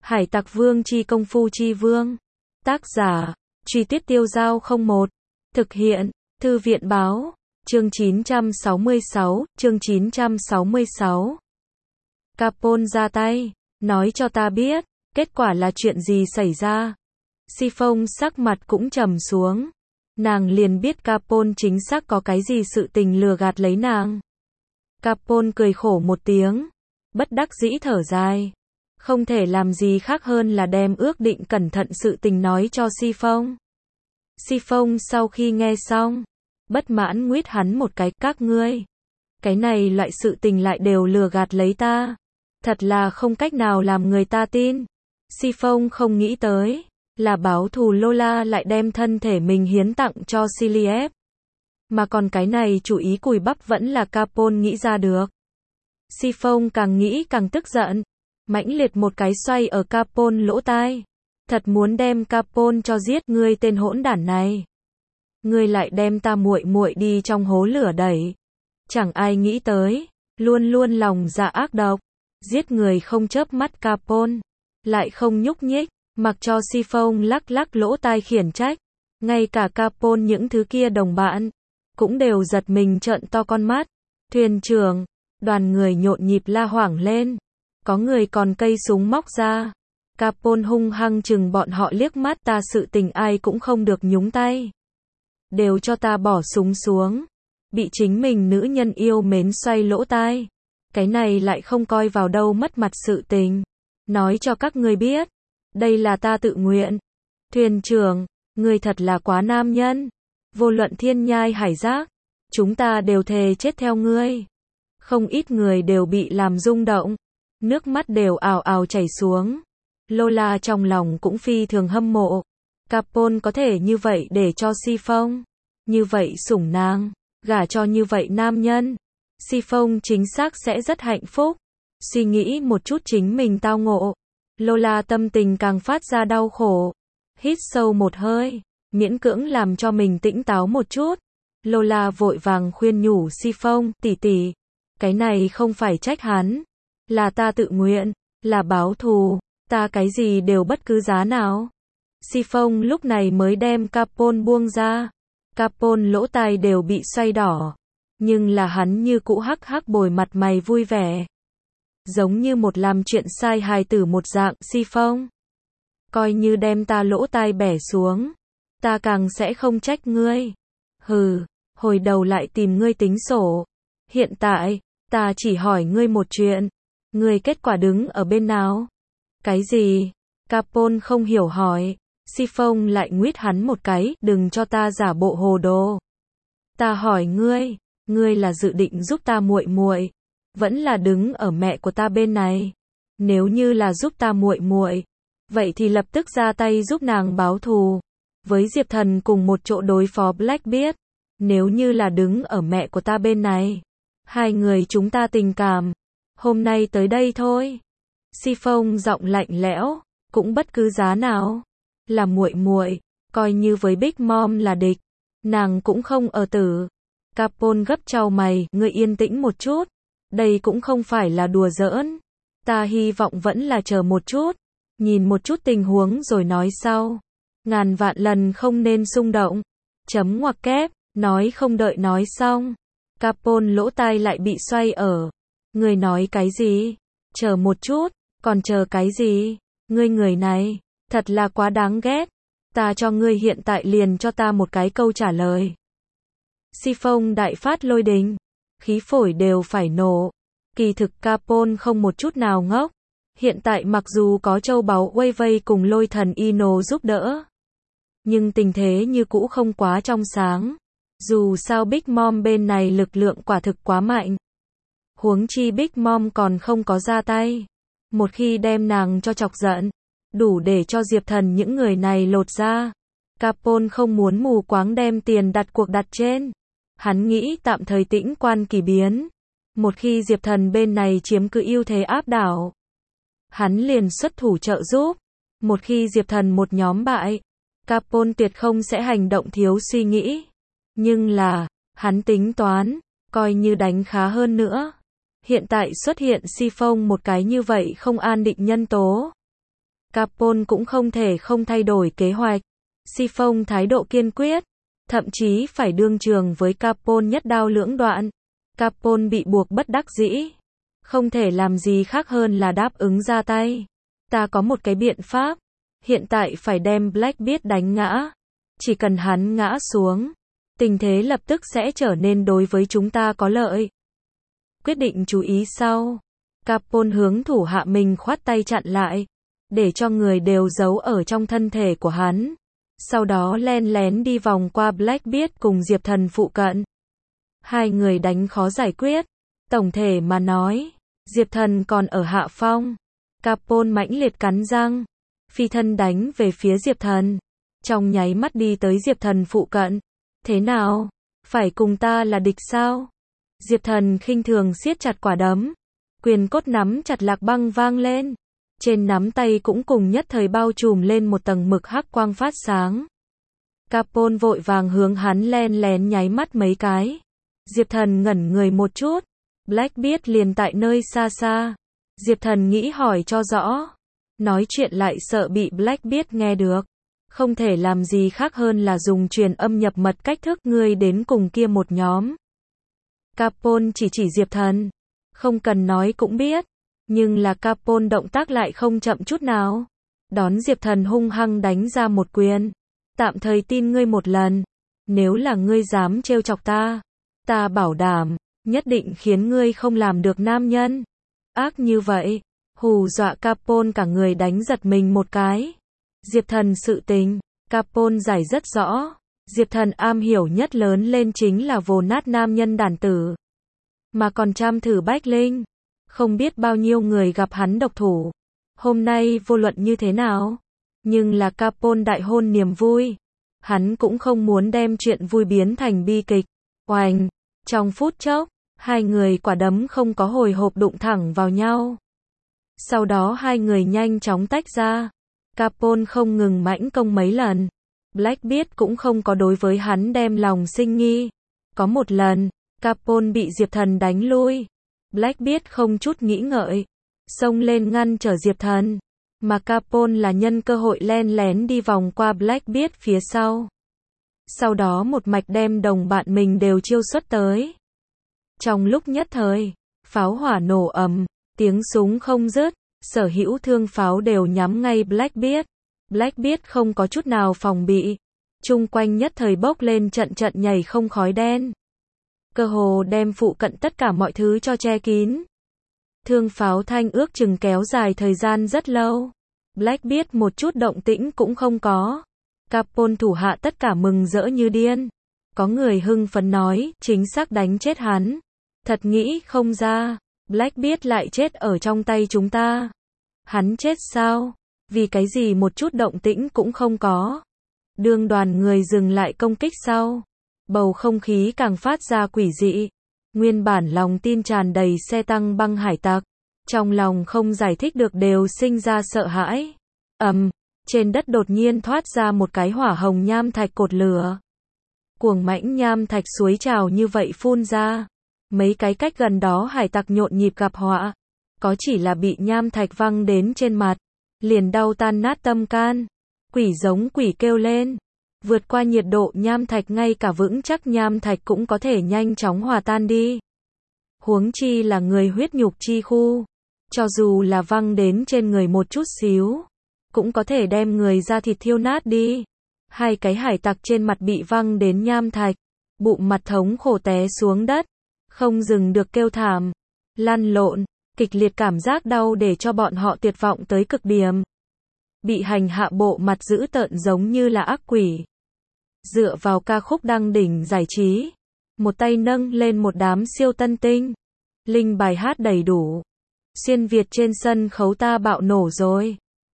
Hải Tặc Vương chi công phu chi vương. Tác giả, Truy Tuyết Tiêu Dao 01. Thực hiện, Thư viện báo. Chương 966, chương 966. Capone ra tay, nói cho ta biết, kết quả là chuyện gì xảy ra. Chiffon sắc mặt cũng trầm xuống. Nàng liền biết Capone chính xác có cái gì sự tình lừa gạt lấy nàng. Capone cười khổ một tiếng, bất đắc dĩ thở dài. Không thể làm gì khác hơn là đem ước định cẩn thận sự tình nói cho Chiffon. Chiffon sau khi nghe xong, bất mãn nguyết hắn một cái, các ngươi. Cái này loại sự tình lại đều lừa gạt lấy ta. Thật là không cách nào làm người ta tin. Chiffon không nghĩ tới, là báo thù Lola lại đem thân thể mình hiến tặng cho Cillieb. Mà còn cái này chủ ý cùi bắp vẫn là Capone nghĩ ra được. Chiffon càng nghĩ càng tức giận, mãnh liệt một cái xoay ở Capone lỗ tai. Thật muốn đem Capone cho giết, ngươi tên hỗn đản này. Ngươi lại đem ta muội muội đi trong hố lửa đẩy. Chẳng ai nghĩ tới, luôn luôn lòng dạ ác độc, giết người không chớp mắt Capone, lại không nhúc nhích, mặc cho Chiffon lắc lắc lỗ tai khiển trách. Ngay cả Capone những thứ kia đồng bạn, cũng đều giật mình trợn to con mắt. Thuyền trưởng, đoàn người nhộn nhịp la hoảng lên. Có người còn cây súng móc ra. Capone hung hăng chừng bọn họ liếc mắt, ta sự tình ai cũng không được nhúng tay. Đều cho ta bỏ súng xuống. Bị chính mình nữ nhân yêu mến xoay lỗ tai. Cái này lại không coi vào đâu, mất mặt sự tình. Nói cho các ngươi biết, đây là ta tự nguyện. Thuyền trưởng, ngươi thật là quá nam nhân. Vô luận thiên nhai hải giác, chúng ta đều thề chết theo ngươi. Không ít người đều bị làm rung động, nước mắt đều ào ào chảy xuống. Lola trong lòng cũng phi thường hâm mộ. Capone có thể như vậy để cho Chiffon, như vậy sủng nàng, gả cho như vậy nam nhân. Chiffon chính xác sẽ rất hạnh phúc. Suy nghĩ một chút chính mình tao ngộ, Lola tâm tình càng phát ra đau khổ. Hít sâu một hơi, miễn cưỡng làm cho mình tỉnh táo một chút. Lola vội vàng khuyên nhủ Chiffon, tỷ tỷ, cái này không phải trách hắn, là ta tự nguyện, là báo thù, ta cái gì đều bất cứ giá nào. Chiffon lúc này mới đem Capone buông ra. Capone lỗ tai đều bị xoay đỏ, nhưng là hắn như cũ hắc hắc bồi mặt mày vui vẻ, giống như một làm chuyện sai hài tử một dạng. Chiffon, coi như đem ta lỗ tai bẻ xuống, ta càng sẽ không trách ngươi. Hừ, hồi đầu lại tìm ngươi tính sổ. Hiện tại, ta chỉ hỏi ngươi một chuyện, ngươi kết quả đứng ở bên nào? Cái gì? Capone không hiểu hỏi. Chiffon lại nguyết hắn một cái, đừng cho ta giả bộ hồ đồ. Ta hỏi ngươi, ngươi là dự định giúp ta muội muội, vẫn là đứng ở mẹ của ta bên này? Nếu như là giúp ta muội muội, vậy thì lập tức ra tay giúp nàng báo thù, với Diệp Thần cùng một chỗ đối phó Blackbeard. Nếu như là đứng ở mẹ của ta bên này, hai người chúng ta tình cảm, hôm nay tới đây thôi. Chiffon giọng lạnh lẽo, cũng bất cứ giá nào. Là muội muội, coi như với Big Mom là địch, nàng cũng không ở tử. Capone gấp chau mày, ngươi yên tĩnh một chút. Đây cũng không phải là đùa giỡn. Ta hy vọng vẫn là chờ một chút, nhìn một chút tình huống rồi nói sau. Ngàn vạn lần không nên xung động. Chấm ngoặc kép, nói không đợi nói xong. Capone lỗ tai lại bị xoay ở. Ngươi nói cái gì? Chờ một chút, còn chờ cái gì? Ngươi người này, thật là quá đáng ghét. Ta cho ngươi hiện tại liền cho ta một cái câu trả lời. Chiffon đại phát lôi đình, khí phổi đều phải nổ. Kỳ thực Capone không một chút nào ngốc. Hiện tại mặc dù có châu báu quay vây cùng lôi thần Ino giúp đỡ, nhưng tình thế như cũ không quá trong sáng. Dù sao Big Mom bên này lực lượng quả thực quá mạnh. Huống chi Big Mom còn không có ra tay. Một khi đem nàng cho chọc giận, đủ để cho Diệp Thần những người này lột ra. Capone không muốn mù quáng đem tiền đặt cuộc đặt trên. Hắn nghĩ tạm thời tĩnh quan kỳ biến. Một khi Diệp Thần bên này chiếm cứ ưu thế áp đảo, hắn liền xuất thủ trợ giúp. Một khi Diệp Thần một nhóm bại, Capone tuyệt không sẽ hành động thiếu suy nghĩ. Nhưng là, hắn tính toán, coi như đánh khá hơn nữa. Hiện tại xuất hiện Chiffon một cái như vậy không an định nhân tố. Capone cũng không thể không thay đổi kế hoạch. Chiffon thái độ kiên quyết, thậm chí phải đương trường với Capone nhất đao lưỡng đoạn. Capone bị buộc bất đắc dĩ, không thể làm gì khác hơn là đáp ứng ra tay. Ta có một cái biện pháp, hiện tại phải đem Blackbeard đánh ngã. Chỉ cần hắn ngã xuống, tình thế lập tức sẽ trở nên đối với chúng ta có lợi. Quyết định chú ý sau, Capone hướng thủ hạ mình khoát tay chặn lại, để cho người đều giấu ở trong thân thể của hắn. Sau đó len lén đi vòng qua Blackbeard cùng Diệp Thần phụ cận. Hai người đánh khó giải quyết. Tổng thể mà nói, Diệp Thần còn ở hạ phong. Capone mãnh liệt cắn răng, phi thân đánh về phía Diệp Thần. Trong nháy mắt đi tới Diệp Thần phụ cận. Thế nào? Phải cùng ta là địch sao? Diệp Thần khinh thường siết chặt quả đấm. Quyền cốt nắm chặt lạc băng vang lên. Trên nắm tay cũng cùng nhất thời bao trùm lên một tầng mực hắc quang phát sáng. Capone vội vàng hướng hắn len lén nháy mắt mấy cái. Diệp Thần ngẩn người một chút. Blackbeard liền tại nơi xa xa. Diệp Thần nghĩ hỏi cho rõ. Nói chuyện lại sợ bị Blackbeard nghe được. Không thể làm gì khác hơn là dùng truyền âm nhập mật cách thức ngươi đến cùng kia một nhóm. Capone chỉ Diệp Thần. Không cần nói cũng biết. Nhưng là Capone động tác lại không chậm chút nào. Đón Diệp Thần hung hăng đánh ra một quyền. Tạm thời tin ngươi một lần. Nếu là ngươi dám trêu chọc ta, ta bảo đảm, nhất định khiến ngươi không làm được nam nhân. Ác như vậy, hù dọa Capone cả người đánh giật mình một cái. Diệp Thần sự tình, Capone giải rất rõ. Diệp Thần am hiểu nhất lớn lên chính là vồ nát nam nhân đàn tử. Mà còn trăm thử bách linh. Không biết bao nhiêu người gặp hắn độc thủ. Hôm nay vô luận như thế nào. Nhưng là Capone đại hôn niềm vui. Hắn cũng không muốn đem chuyện vui biến thành bi kịch. Oành! Trong phút chốc, hai người quả đấm không có hồi hộp đụng thẳng vào nhau. Sau đó hai người nhanh chóng tách ra. Capone không ngừng mãnh công mấy lần. Blackbeard cũng không có đối với hắn đem lòng sinh nghi. Có một lần, Capone bị Diệp Thần đánh lui. Blackbeard không chút nghĩ ngợi, xông lên ngăn trở Diệp Thần. Mà Capone là nhân cơ hội len lén đi vòng qua Blackbeard phía sau. Sau đó một mạch đem đồng bạn mình đều chiêu xuất tới. Trong lúc nhất thời, pháo hỏa nổ ầm, tiếng súng không dứt, sở hữu thương pháo đều nhắm ngay Blackbeard. Blackbeard không có chút nào phòng bị. Chung quanh nhất thời bốc lên trận trận nhảy không khói đen. Cơ hồ đem phụ cận tất cả mọi thứ cho che kín. Thương pháo thanh ước chừng kéo dài thời gian rất lâu. Blackbeard một chút động tĩnh cũng không có. Capone thủ hạ tất cả mừng rỡ như điên. Có người hưng phấn nói, chính xác đánh chết hắn. Thật nghĩ không ra, Blackbeard lại chết ở trong tay chúng ta. Hắn chết sao? Vì cái gì một chút động tĩnh cũng không có. Đương đoàn người dừng lại công kích sau. Bầu không khí càng phát ra quỷ dị. Nguyên bản lòng tin tràn đầy xe tăng băng hải tặc. Trong lòng không giải thích được đều sinh ra sợ hãi. Trên đất đột nhiên thoát ra một cái hỏa hồng nham thạch cột lửa. Cuồng mãnh nham thạch suối trào như vậy phun ra. Mấy cái cách gần đó hải tặc nhộn nhịp gặp họa. Có chỉ là bị nham thạch văng đến trên mặt. Liền đau tan nát tâm can. Quỷ giống quỷ kêu lên. Vượt qua nhiệt độ nham thạch ngay cả vững chắc nham thạch cũng có thể nhanh chóng hòa tan đi. Huống chi là người huyết nhục chi khu. Cho dù là văng đến trên người một chút xíu, cũng có thể đem người da thịt thiêu nát đi. Hai cái hải tặc trên mặt bị văng đến nham thạch, bụng mặt thống khổ té xuống đất, không dừng được kêu thảm, lăn lộn, kịch liệt cảm giác đau để cho bọn họ tuyệt vọng tới cực điểm. Bị hành hạ bộ mặt dữ tợn giống như là ác quỷ. Dựa vào ca khúc đăng đỉnh giải trí, một tay nâng lên một đám siêu tân tinh. Linh bài hát đầy đủ. Xuyên Việt trên sân khấu ta bạo nổ rồi.